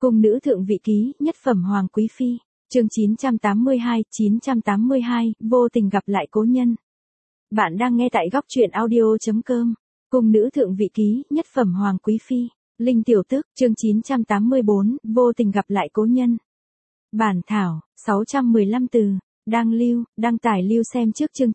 Cung nữ thượng vị ký, nhất phẩm hoàng quý phi. Chương 982, vô tình gặp lại cố nhân. Bạn đang nghe tại góc truyện audio.com. Cung nữ thượng vị ký, nhất phẩm hoàng quý phi. Linh tiểu tước, chương 984, vô tình gặp lại cố nhân. Bản thảo, 615 từ. Đăng tải lưu xem trước chương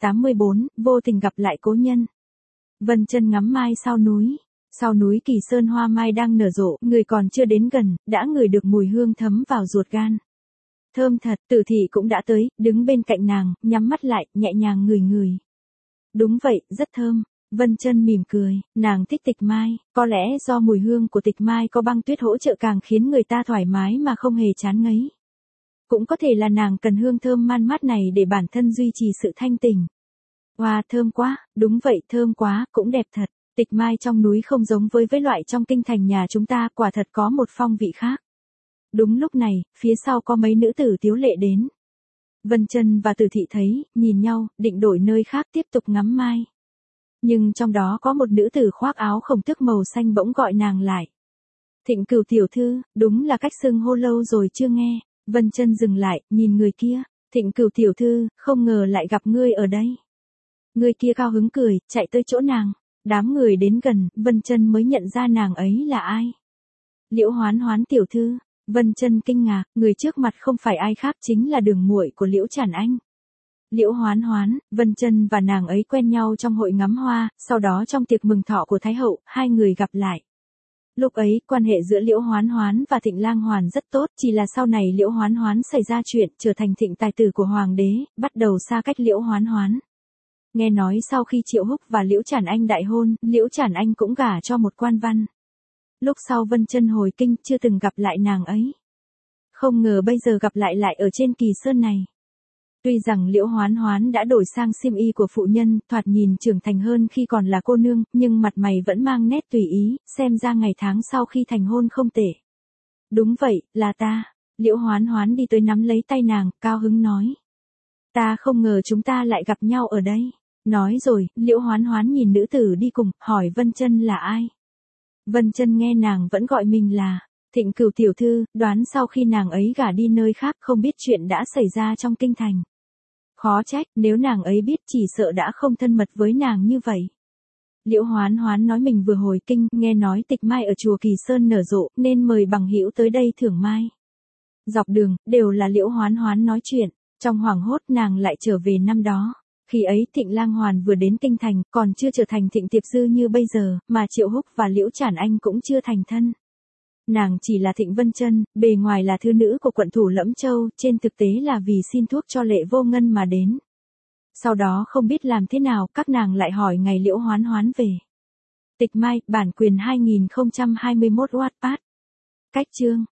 984, vô tình gặp lại cố nhân. Vân Chân ngắm mai sau núi. Sau núi Kỳ Sơn hoa mai đang nở rộ, người còn chưa đến gần, đã ngửi được mùi hương thấm vào ruột gan. Thơm thật, Tử Thị cũng đã tới, đứng bên cạnh nàng, nhắm mắt lại, nhẹ nhàng ngửi ngửi. Đúng vậy, rất thơm. Vân Chân mỉm cười, nàng thích tịch mai, có lẽ do mùi hương của tịch mai có băng tuyết hỗ trợ càng khiến người ta thoải mái mà không hề chán ngấy. Cũng có thể là nàng cần hương thơm man mát này để bản thân duy trì sự thanh tỉnh. Wow, thơm quá, đúng vậy, thơm quá, cũng đẹp thật. Tịch mai trong núi không giống với loại trong kinh thành nhà chúng ta, quả thật có một phong vị khác. Đúng lúc này, phía sau có mấy nữ tử tiếu lệ đến. Vân Chân và Tử Thị thấy, nhìn nhau, định đổi nơi khác tiếp tục ngắm mai. Nhưng trong đó có một nữ tử khoác áo khổng tước màu xanh bỗng gọi nàng lại. Thịnh Cửu tiểu thư, đúng là cách xưng hô lâu rồi chưa nghe. Vân Chân dừng lại, nhìn người kia. Thịnh Cửu tiểu thư, không ngờ lại gặp ngươi ở đây. Người kia cao hứng cười, chạy tới chỗ nàng. Đám người đến gần, Vân Chân mới nhận ra nàng ấy là ai. Liễu Hoán Hoán tiểu thư. Vân Chân kinh ngạc, người trước mặt không phải ai khác chính là đường muội của Liễu Trản Anh. Liễu Hoán Hoán, Vân Chân và nàng ấy quen nhau trong hội ngắm hoa, sau đó trong tiệc mừng thọ của Thái hậu, hai người gặp lại. Lúc ấy, quan hệ giữa Liễu Hoán Hoán và Thịnh Lang Hoàn rất tốt, chỉ là sau này Liễu Hoán Hoán xảy ra chuyện, trở thành Thịnh tài tử của hoàng đế, bắt đầu xa cách Liễu Hoán Hoán. Nghe nói sau khi Triệu Húc và Liễu Trản Anh đại hôn, Liễu Trản Anh cũng gả cho một quan văn. Lúc sau Vân Chân hồi kinh chưa từng gặp lại nàng ấy. Không ngờ bây giờ gặp lại ở trên Kỳ Sơn này. Tuy rằng Liễu Hoán Hoán đã đổi sang xiêm y của phụ nhân, thoạt nhìn trưởng thành hơn khi còn là cô nương, nhưng mặt mày vẫn mang nét tùy ý, xem ra ngày tháng sau khi thành hôn không tệ. Đúng vậy, là ta. Liễu Hoán Hoán đi tới nắm lấy tay nàng, cao hứng nói. Ta không ngờ chúng ta lại gặp nhau ở đây. Nói rồi, Liễu Hoán Hoán nhìn nữ tử đi cùng, hỏi Vân Chân là ai. Vân Chân nghe nàng vẫn gọi mình là Thịnh Cửu tiểu thư, đoán sau khi nàng ấy gả đi nơi khác không biết chuyện đã xảy ra trong kinh thành. Khó trách, nếu nàng ấy biết chỉ sợ đã không thân mật với nàng như vậy. Liễu Hoán Hoán nói mình vừa hồi kinh, nghe nói tịch mai ở chùa Kỳ Sơn nở rộ, nên mời bằng hữu tới đây thưởng mai. Dọc đường, đều là Liễu Hoán Hoán nói chuyện, trong hoảng hốt nàng lại trở về năm đó. Khi ấy Thịnh Lang Hoàn vừa đến kinh thành, còn chưa trở thành Thịnh Tiệp Dư như bây giờ, mà Triệu Húc và Liễu Trản Anh cũng chưa thành thân. Nàng chỉ là Thịnh Vân Chân, bề ngoài là thư nữ của quận thủ Lẫm Châu, trên thực tế là vì xin thuốc cho Lệ Vô Ngân mà đến. Sau đó không biết làm thế nào, các nàng lại hỏi ngày Liễu Hoán Hoán về. Tịch mai, bản quyền 2021 Wattpad. Cách chương.